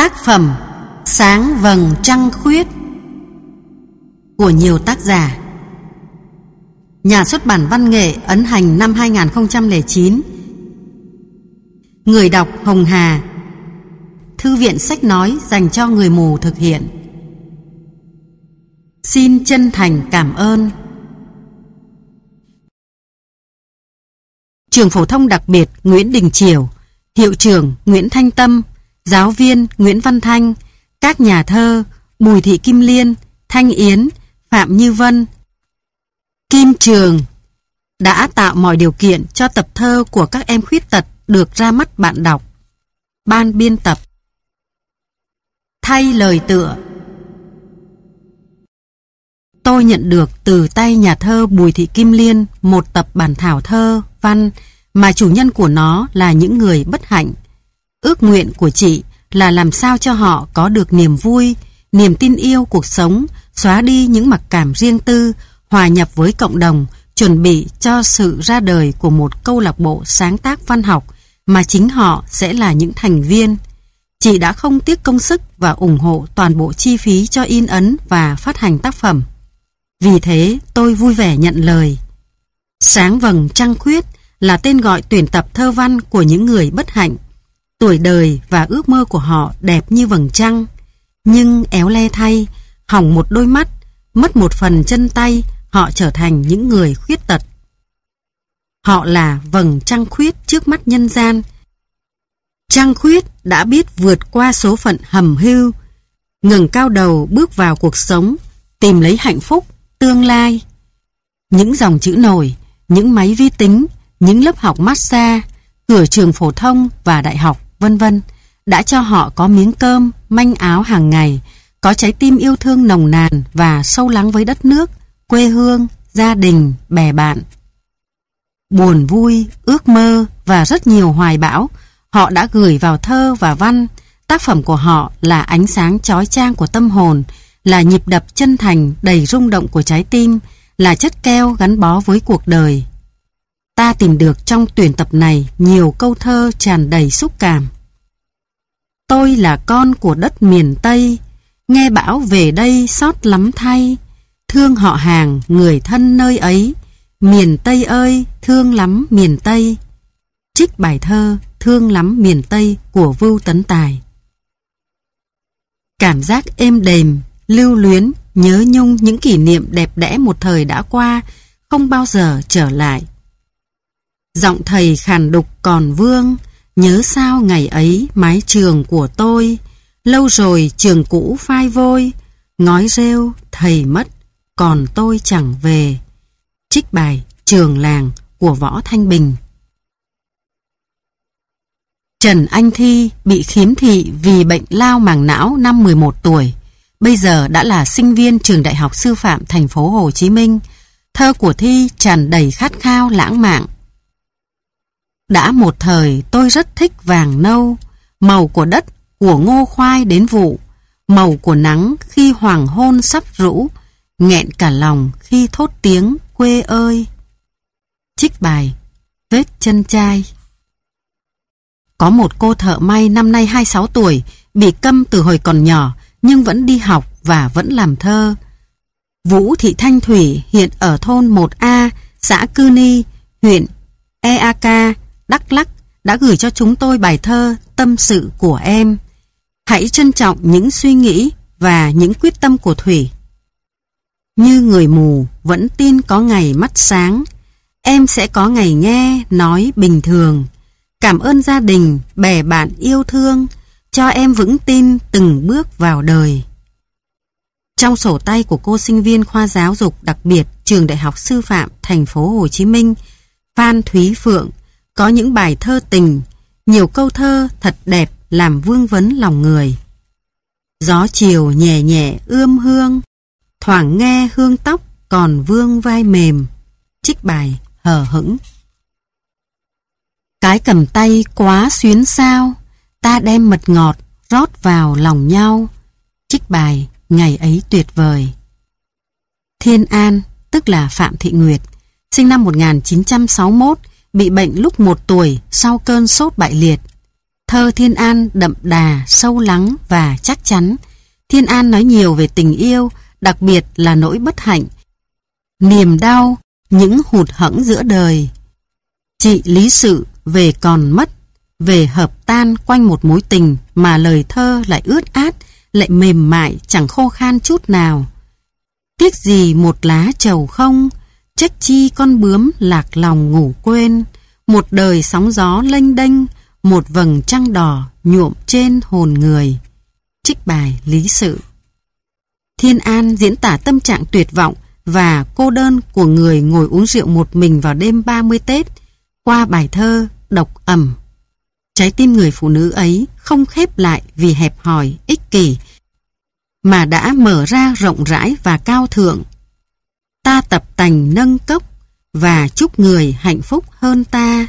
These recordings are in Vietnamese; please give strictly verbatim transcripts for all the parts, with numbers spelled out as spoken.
Tác phẩm Sáng vầng trăng khuyết của nhiều tác giả. Nhà xuất bản Văn nghệ ấn hành năm hai nghìn không trăm lẻ chín. Người đọc Hồng Hà. Thư viện sách nói dành cho người mù thực hiện. Xin chân thành cảm ơn. Trường phổ thông đặc biệt Nguyễn Đình Chiểu, hiệu trưởng Nguyễn Thanh Tâm, giáo viên Nguyễn Văn Thanh, các nhà thơ Bùi Thị Kim Liên, Thanh Yến, Phạm Như Vân, Kim Trường đã tạo mọi điều kiện cho tập thơ của các em khuyết tật được ra mắt bạn đọc. Ban biên tập. Thay lời tựa. Tôi nhận được từ tay nhà thơ Bùi Thị Kim Liên một tập bản thảo thơ, văn mà chủ nhân của nó là những người bất hạnh. Ước nguyện của chị là làm sao cho họ có được niềm vui, niềm tin yêu cuộc sống, xóa đi những mặc cảm riêng tư, hòa nhập với cộng đồng, chuẩn bị cho sự ra đời của một câu lạc bộ sáng tác văn học mà chính họ sẽ là những thành viên. Chị đã không tiếc công sức và ủng hộ toàn bộ chi phí cho in ấn và phát hành tác phẩm. Vì thế tôi vui vẻ nhận lời. Sáng vầng trăng khuyết là tên gọi tuyển tập thơ văn của những người bất hạnh. Tuổi đời và ước mơ của họ đẹp như vầng trăng, nhưng éo le thay, hỏng một đôi mắt, mất một phần chân tay, họ trở thành những người khuyết tật. Họ là vầng trăng khuyết trước mắt nhân gian. Trăng khuyết đã biết vượt qua số phận hầm hưu, ngẩng cao đầu bước vào cuộc sống, tìm lấy hạnh phúc, tương lai. Những dòng chữ nổi, những máy vi tính, những lớp học massage, cửa trường phổ thông và đại học, vân vân đã cho họ có miếng cơm, manh áo hàng ngày, có trái tim yêu thương nồng nàn và sâu lắng với đất nước, quê hương, gia đình, bè bạn. Buồn vui, ước mơ và rất nhiều hoài bão họ đã gửi vào thơ và văn. Tác phẩm của họ là ánh sáng chói chang của tâm hồn, là nhịp đập chân thành đầy rung động của trái tim, là chất keo gắn bó với cuộc đời. Ta tìm được trong tuyển tập này nhiều câu thơ tràn đầy xúc cảm. Tôi là con của đất miền Tây, nghe bão về đây xót lắm thay, thương họ hàng người thân nơi ấy, miền Tây ơi thương lắm miền Tây. Trích bài thơ Thương lắm miền Tây của Vưu Tấn Tài. Cảm giác êm đềm, lưu luyến, nhớ nhung những kỷ niệm đẹp đẽ một thời đã qua, không bao giờ trở lại. Giọng thầy khàn đục còn vương, nhớ sao ngày ấy mái trường của tôi, lâu rồi trường cũ phai vôi, ngói rêu thầy mất, còn tôi chẳng về. Trích bài Trường làng của Võ Thanh Bình. Trần Anh Thi bị khiếm thị vì bệnh lao màng não năm mười một tuổi, bây giờ đã là sinh viên trường Đại học Sư phạm thành phố Hồ Chí Minh. Thơ của Thi tràn đầy khát khao lãng mạn. Đã một thời tôi rất thích vàng nâu, màu của đất, của ngô khoai đến vụ, màu của nắng khi hoàng hôn sắp rũ, nghẹn cả lòng khi thốt tiếng quê ơi. Trích bài Vết chân trai. Có một cô thợ may năm nay hai mươi sáu tuổi, bị câm từ hồi còn nhỏ, nhưng vẫn đi học và vẫn làm thơ. Vũ Thị Thanh Thủy hiện ở thôn một A, xã Cư Ni, huyện e a ca, Đắk Lắk đã gửi cho chúng tôi bài thơ Tâm sự của em. Hãy trân trọng những suy nghĩ và những quyết tâm của Thủy. Như người mù vẫn tin có ngày mắt sáng, em sẽ có ngày nghe nói bình thường. Cảm ơn gia đình, bè bạn yêu thương, cho em vững tin từng bước vào đời. Trong sổ tay của cô sinh viên khoa giáo dục đặc biệt trường Đại học Sư phạm thành phố Hồ Chí Minh, Phan Thúy Phượng, có những bài thơ tình, nhiều câu thơ thật đẹp làm vương vấn lòng người. Gió chiều nhẹ nhẹ ươm hương, thoảng nghe hương tóc còn vương vai mềm. Trích bài Hờ hững. Cái cầm tay quá xuyến sao, ta đem mật ngọt rót vào lòng nhau. Trích bài Ngày ấy tuyệt vời. Thiên An, tức là Phạm Thị Nguyệt, sinh năm một nghìn chín trăm sáu mươi mốt, bị bệnh lúc một tuổi sau cơn sốt bại liệt. Thơ Thiên An đậm đà, sâu lắng và chắc chắn. Thiên An nói nhiều về tình yêu, đặc biệt là nỗi bất hạnh, niềm đau, những hụt hẫng giữa đời. Chị lý sự về còn mất, về hợp tan quanh một mối tình mà lời thơ lại ướt át, lại mềm mại, chẳng khô khan chút nào. Tiếc gì một lá trầu không, trách chi con bướm lạc lòng ngủ quên, một đời sóng gió lênh đênh, một vầng trăng đỏ nhuộm trên hồn người. Trích bài lý sự. Thiên An diễn tả tâm trạng tuyệt vọng và cô đơn của người ngồi uống rượu một mình vào đêm ba mươi Tết qua bài thơ độc ẩm. Trái tim người phụ nữ ấy không khép lại vì hẹp hòi, ích kỷ, mà đã mở ra rộng rãi và cao thượng. Ta tập tành nâng cốc và chúc người hạnh phúc hơn ta.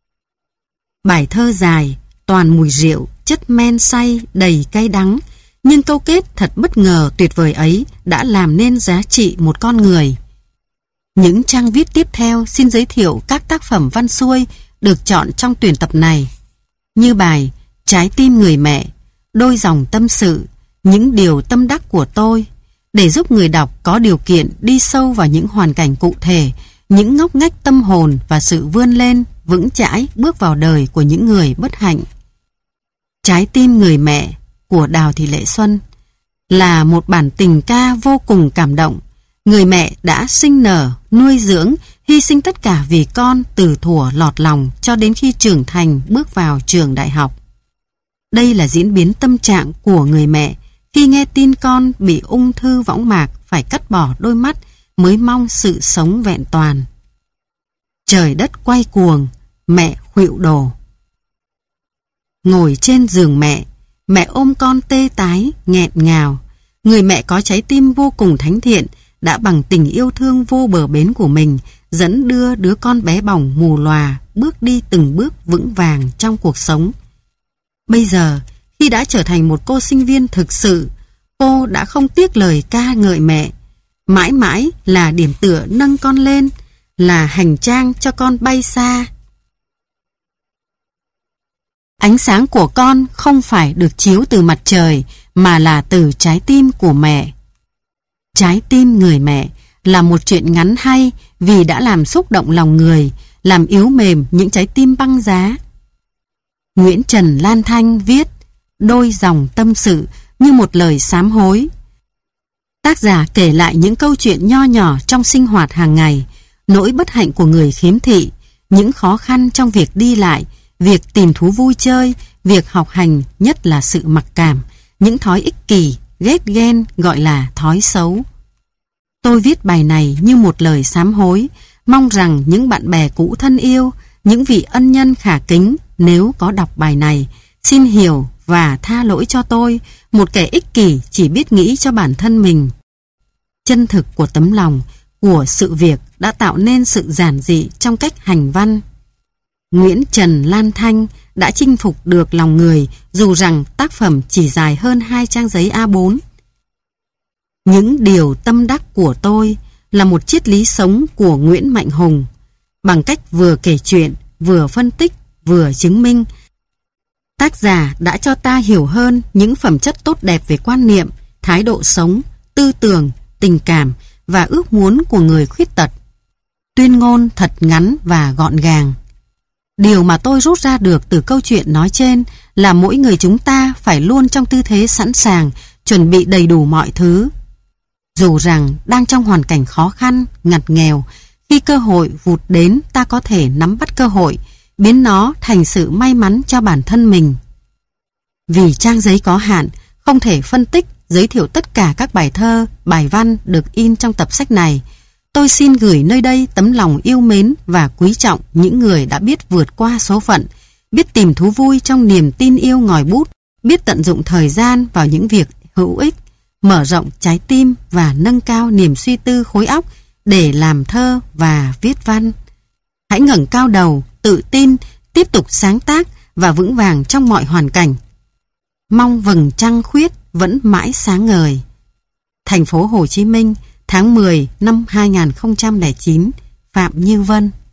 Bài thơ dài, toàn mùi rượu, chất men say, đầy cay đắng, nhưng câu kết thật bất ngờ tuyệt vời ấy đã làm nên giá trị một con người. Những trang viết tiếp theo xin giới thiệu các tác phẩm văn xuôi được chọn trong tuyển tập này, như bài Trái tim người mẹ, đôi dòng tâm sự, những điều tâm đắc của tôi, để giúp người đọc có điều kiện đi sâu vào những hoàn cảnh cụ thể, những ngóc ngách tâm hồn và sự vươn lên vững chãi bước vào đời của những người bất hạnh. Trái tim người mẹ của Đào Thị Lệ Xuân là một bản tình ca vô cùng cảm động. Người mẹ đã sinh nở, nuôi dưỡng, hy sinh tất cả vì con từ thuở lọt lòng cho đến khi trưởng thành bước vào trường đại học. Đây là diễn biến tâm trạng của người mẹ khi nghe tin con bị ung thư võng mạc phải cắt bỏ đôi mắt mới mong sự sống vẹn toàn. Trời đất quay cuồng, mẹ khuỵu đổ. Ngồi trên giường mẹ, mẹ ôm con tê tái, nghẹn ngào. Người mẹ có trái tim vô cùng thánh thiện, đã bằng tình yêu thương vô bờ bến của mình dẫn đưa đứa con bé bỏng mù lòa bước đi từng bước vững vàng trong cuộc sống. Bây giờ, khi đã trở thành một cô sinh viên thực sự, cô đã không tiếc lời ca ngợi mẹ, mãi mãi là điểm tựa nâng con lên, là hành trang cho con bay xa. Ánh sáng của con không phải được chiếu từ mặt trời mà là từ trái tim của mẹ. Trái tim người mẹ là một chuyện ngắn hay vì đã làm xúc động lòng người, làm yếu mềm những trái tim băng giá. Nguyễn Trần Lan Thanh viết đôi dòng tâm sự như một lời sám hối. Tác giả kể lại những câu chuyện nho nhỏ trong sinh hoạt hàng ngày, nỗi bất hạnh của người khiếm thị, những khó khăn trong việc đi lại, việc tìm thú vui chơi, việc học hành, nhất là sự mặc cảm, những thói ích kỷ, ghét ghen gọi là thói xấu. Tôi viết bài này như một lời sám hối, mong rằng những bạn bè cũ thân yêu, những vị ân nhân khả kính nếu có đọc bài này, xin hiểu và tha lỗi cho tôi, một kẻ ích kỷ chỉ biết nghĩ cho bản thân mình. Chân thực của tấm lòng, của sự việc đã tạo nên sự giản dị trong cách hành văn. Nguyễn Trần Lan Thanh đã chinh phục được lòng người dù rằng tác phẩm chỉ dài hơn hai trang giấy A bốn. Những điều tâm đắc của tôi là một triết lý sống của Nguyễn Mạnh Hùng. Bằng cách vừa kể chuyện, vừa phân tích, vừa chứng minh, tác giả đã cho ta hiểu hơn những phẩm chất tốt đẹp về quan niệm, thái độ sống, tư tưởng, tình cảm và ước muốn của người khuyết tật. Tuyên ngôn thật ngắn và gọn gàng. Điều mà tôi rút ra được từ câu chuyện nói trên là mỗi người chúng ta phải luôn trong tư thế sẵn sàng, chuẩn bị đầy đủ mọi thứ. Dù rằng đang trong hoàn cảnh khó khăn, ngặt nghèo, khi cơ hội vụt đến ta có thể nắm bắt cơ hội, biến nó thành sự may mắn cho bản thân mình. Vì trang giấy có hạn, không thể phân tích, giới thiệu tất cả các bài thơ, bài văn được in trong tập sách này. Tôi xin gửi nơi đây tấm lòng yêu mến và quý trọng những người đã biết vượt qua số phận, biết tìm thú vui trong niềm tin yêu ngòi bút, biết tận dụng thời gian vào những việc hữu ích, mở rộng trái tim và nâng cao niềm suy tư khối óc để làm thơ và viết văn. Hãy ngẩng cao đầu, tự tin, tiếp tục sáng tác và vững vàng trong mọi hoàn cảnh. Mong vầng trăng khuyết vẫn mãi sáng ngời. Thành phố Hồ Chí Minh, tháng mười năm hai nghìn không trăm lẻ chín. Phạm Như Vân.